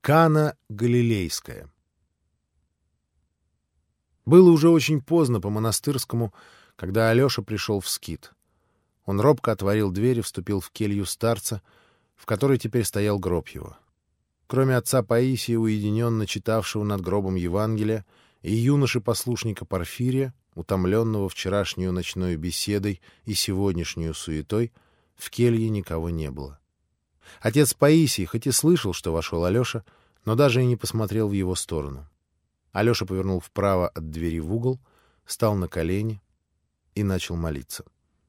Кана Галилейская. Было уже очень поздно по монастырскому, когда Алеша пришел в скит. Он робко отворил дверь и вступил в келью старца, в которой теперь стоял гроб его. Кроме отца Паисия, уединенно читавшего над гробом Евангелия, и юноши-послушника Порфирия, утомленного вчерашнюю ночной беседой и сегодняшнюю суетой, в келье никого не было. Отец Паисий хоть и слышал, что вошел Алеша, но даже и не посмотрел в его сторону. Алеша повернул вправо от двери в угол, стал на колени и начал молиться.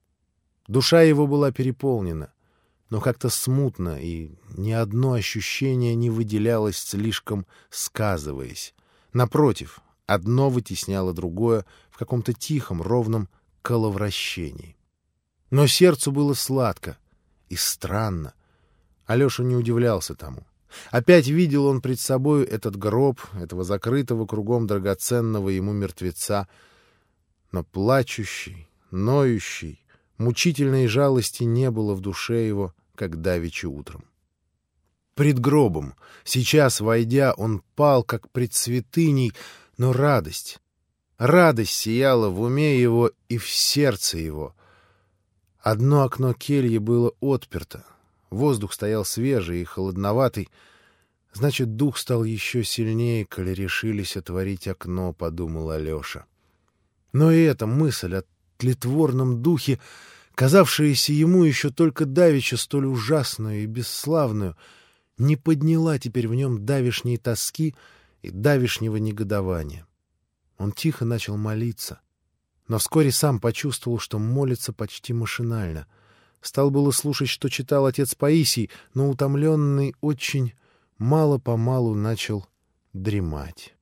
Душа его была переполнена, но как-то смутно, и ни одно ощущение не выделялось, слишком сказываясь. Напротив, одно вытесняло другое в каком-то тихом, ровном коловращении. Но сердцу было сладко и странно. Алеша не удивлялся тому. Опять видел он пред собой этот гроб, этого закрытого кругом драгоценного ему мертвеца, но плачущий, ноющий, мучительной жалости не было в душе его, как давеча утром. Пред гробом, сейчас, войдя, он пал, как пред святыней, но радость сияла в уме его и в сердце его. Одно окно кельи было отперто. Воздух стоял свежий и холодноватый. Значит, дух стал еще сильнее, коли решились отворить окно, — подумал Алеша. Но и эта мысль о тлетворном духе, казавшаяся ему еще только давеча столь ужасную и бесславную, не подняла теперь в нем давешней тоски и давешнего негодования. Он тихо начал молиться, но вскоре сам почувствовал, что молится почти машинально. Стал было слушать, что читал отец Паисий, но утомленный очень мало-помалу начал дремать.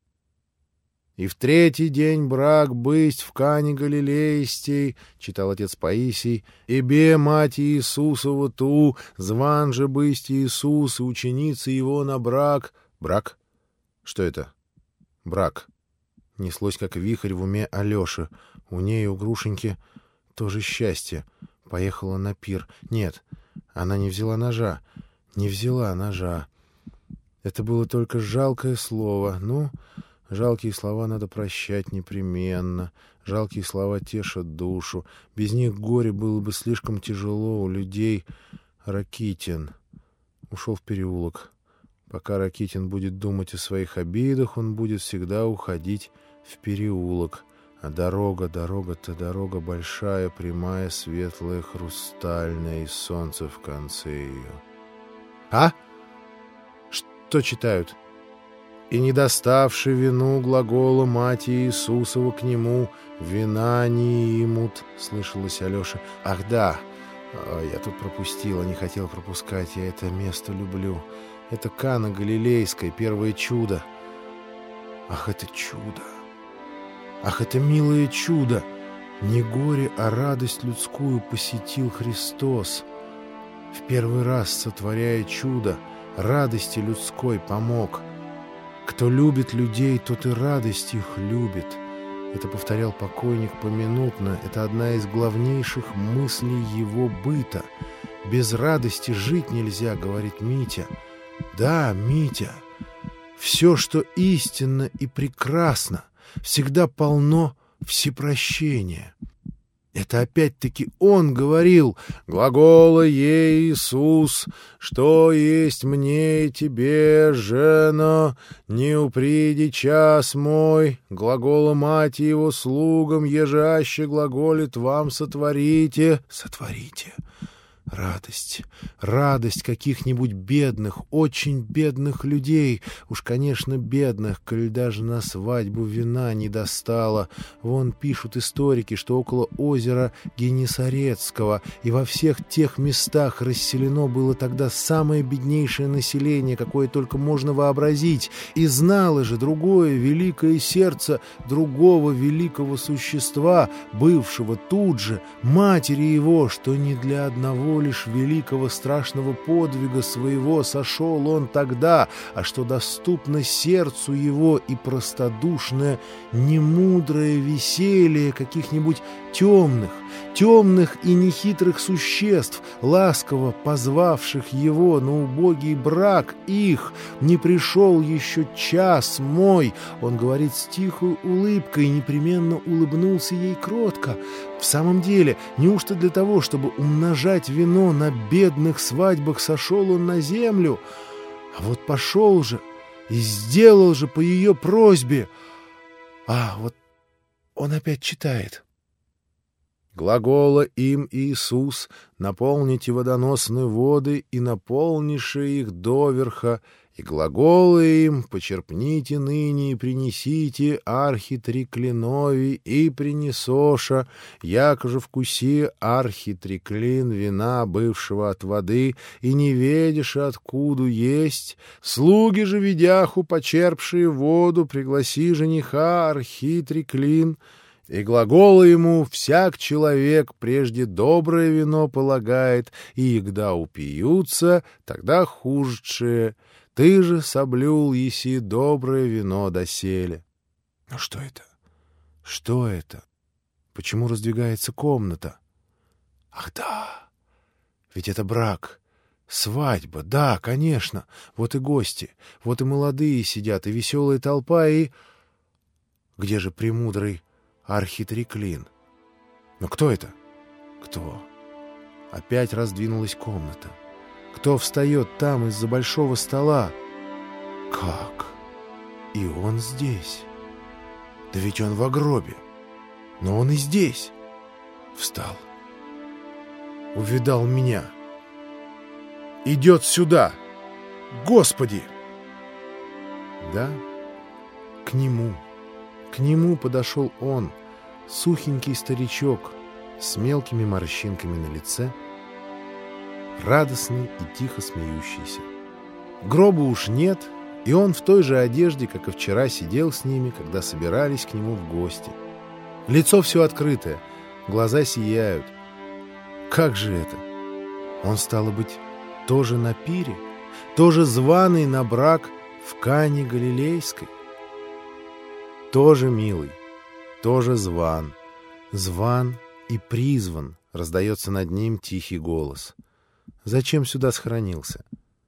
«И в третий день брак бысть в Кане Галилейстей, — читал отец Паисий, — и бе мать Иисусова ту, зван же бысть Иисус и ученицы его на брак». «Брак? Что это? Брак?» Неслось, как вихрь в уме Алеши. У ней, у Грушеньки, тоже счастье. Поехала на пир. Нет, она не взяла ножа. Не взяла ножа. Это было только жалкое слово. Ну, жалкие слова надо прощать непременно. Жалкие слова тешат душу. Без них горе было бы слишком тяжело у людей. Ракитин ушел в переулок. Пока Ракитин будет думать о своих обидах, он будет всегда уходить в переулок. А дорога-то дорога большая, прямая, светлая, хрустальная, и солнце в конце ее. А? Что читают? «И не доставши вину глагола мати Иисусова к нему, вина не имут», — слышалось Алёше. «Ах да, я тут пропустил, не хотел пропускать, я это место люблю. Это Кана Галилейская, первое чудо. Ах, это чудо! Ах, это милое чудо! Не горе, а радость людскую посетил Христос. В первый раз, сотворяя чудо, радости людской помог. Кто любит людей, тот и радость их любит». Это повторял покойник поминутно. Это одна из главнейших мыслей его быта. «Без радости жить нельзя», — говорит Митя. Да, Митя, все, что истинно и прекрасно, всегда полно всепрощения. Это опять-таки он говорил: «Глагола ей Иисус, что есть мне и тебе, жена, не упреди час мой, глагола мати его слугам, ежаще глаголит вам сотворите». Сотворите. Радость каких-нибудь бедных, очень бедных людей. Уж, конечно, бедных, коль даже на свадьбу вина не достало. Вон пишут историки, что около озера Генесарецкого и во всех тех местах расселено было тогда самое беднейшее население, какое только можно вообразить. И знало же другое великое сердце другого великого существа, бывшего тут же, матери его, что не для одного лишь великого страшного подвига своего сошел он тогда, а что доступно сердцу его и простодушное, немудрое веселье каких-нибудь темных и нехитрых существ, ласково позвавших его на убогий брак их. Не пришел еще час мой, он говорит с тихой улыбкой, и непременно улыбнулся ей кротко. В самом деле, неужто для того, чтобы умножать вино на бедных свадьбах, сошел он на землю? А вот пошел же и сделал же по ее просьбе. А вот он опять читает. Глагола им Иисус: наполните водоносные воды, и наполнише их доверха, и глаголы им: почерпните ныне и принесите архитриклинови, и принесоша, яко же вкуси архитриклин вина, бывшего от воды, и не ведешь, откуда есть. Слуги же, видяху почерпшие воду, пригласи жениха архитриклин. И глаголы ему: всяк человек прежде доброе вино полагает, и когда упьются, тогда хужее. Ты же соблюл еси доброе вино доселе. Ну что это? Что это? Почему раздвигается комната? Ах да! Ведь это брак, свадьба, да, конечно. Вот и гости, вот и молодые сидят, и веселая толпа, и... Где же премудрый архитриклин? Но кто это? Кто? Опять раздвинулась комната. Кто встает там из-за большого стола? Как? И он здесь. Да ведь он в гробе. Но он и здесь. Встал. Увидал меня. Идет сюда. Господи! Да, к нему. К нему подошел он, сухенький старичок, с мелкими морщинками на лице, радостный и тихо смеющийся. Гроба уж нет, и он в той же одежде, как и вчера, сидел с ними, когда собирались к нему в гости. Лицо все открытое, глаза сияют. Как же это? Он, стало быть, тоже на пире, тоже званый на брак в Кане Галилейской. Тоже милый, тоже зван и призван, раздается над ним тихий голос. Зачем сюда схоронился?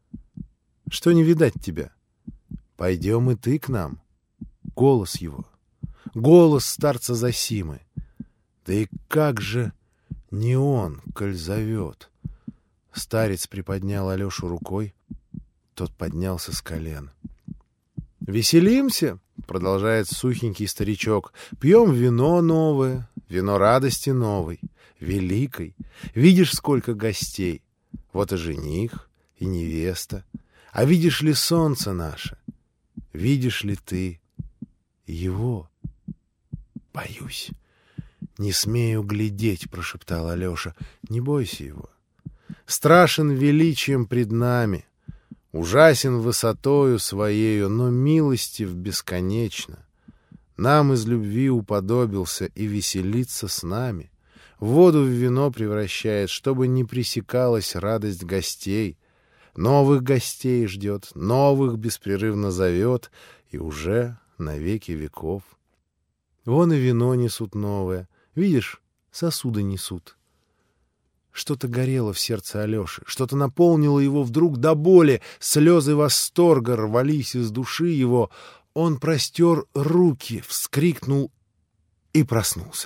Что не видать тебя? Пойдем и ты к нам. Голос его, голос старца Зосимы. Да и как же не он, коль зовет? Старец приподнял Алешу рукой, тот поднялся с колен. «Веселимся!» — продолжает сухенький старичок. «Пьем вино новое, вино радости новой, великой. Видишь, сколько гостей? Вот и жених, и невеста. А видишь ли солнце наше? Видишь ли ты его?» «Боюсь, не смею глядеть», — прошептал Алеша. «Не бойся его. Страшен величием пред нами, ужасен высотою своею, но милостив бесконечно. Нам из любви уподобился и веселится с нами. Воду в вино превращает, чтобы не пресекалась радость гостей. Новых гостей ждет, новых беспрерывно зовет, и уже на веки веков. Вон и вино несут новое. Видишь, сосуды несут». Что-то горело в сердце Алеши, что-то наполнило его вдруг до боли, слезы восторга рвались из души его. Он простер руки, вскрикнул и проснулся.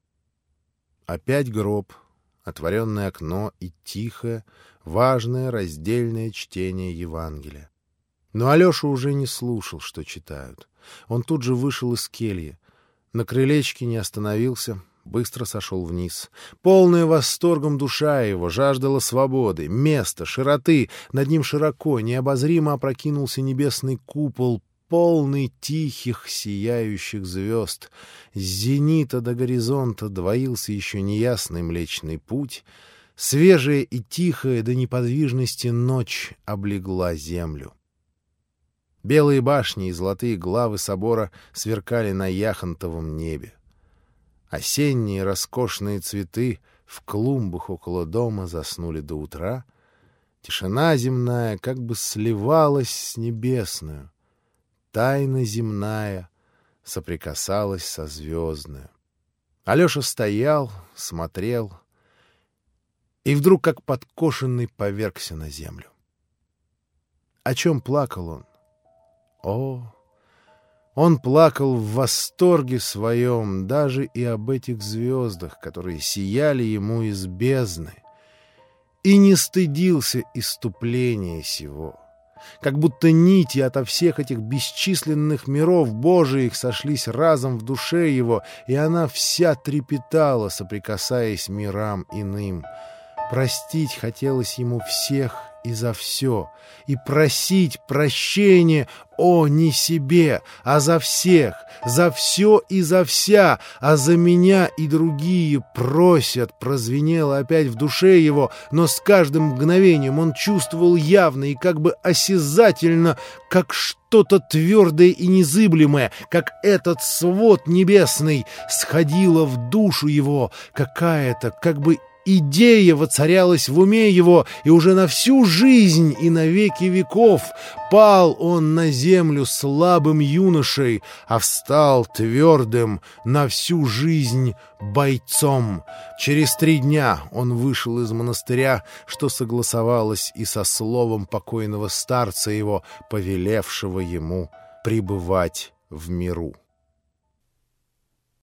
Опять гроб, отворенное окно и тихое, важное раздельное чтение Евангелия. Но Алеша уже не слушал, что читают. Он тут же вышел из кельи, на крылечке не остановился, быстро сошел вниз. Полная восторгом душа его жаждала свободы, места, широты. Над ним широко, необозримо опрокинулся небесный купол, полный тихих, сияющих звезд. С зенита до горизонта двоился еще неясный Млечный Путь. Свежая и тихая до неподвижности ночь облегла землю. Белые башни и золотые главы собора сверкали на яхонтовом небе. Осенние роскошные цветы в клумбах около дома заснули до утра. Тишина земная как бы сливалась с небесную. Тайна земная соприкасалась со звездную. Алеша стоял, смотрел и вдруг, как подкошенный, повергся на землю. О чем плакал он? О, он плакал в восторге своем даже и об этих звездах, которые сияли ему из бездны, и не стыдился исступления сего. Как будто нити ото всех этих бесчисленных миров Божиих сошлись разом в душе его, и она вся трепетала, соприкасаясь мирам иным. Простить хотелось ему всех и за все, и просить прощения, не себе, а за всех, за все и за вся, а за меня и другие просят, прозвенело опять в душе его, но с каждым мгновением он чувствовал явно и как бы осязательно, как что-то твердое и незыблемое, как этот свод небесный сходило в душу его, какая-то, как бы идея воцарялась в уме его, и уже на всю жизнь и на веки веков пал он на землю слабым юношей, а встал твердым на всю жизнь бойцом. Через 3 дня он вышел из монастыря, что согласовалось и со словом покойного старца его, повелевшего ему пребывать в миру.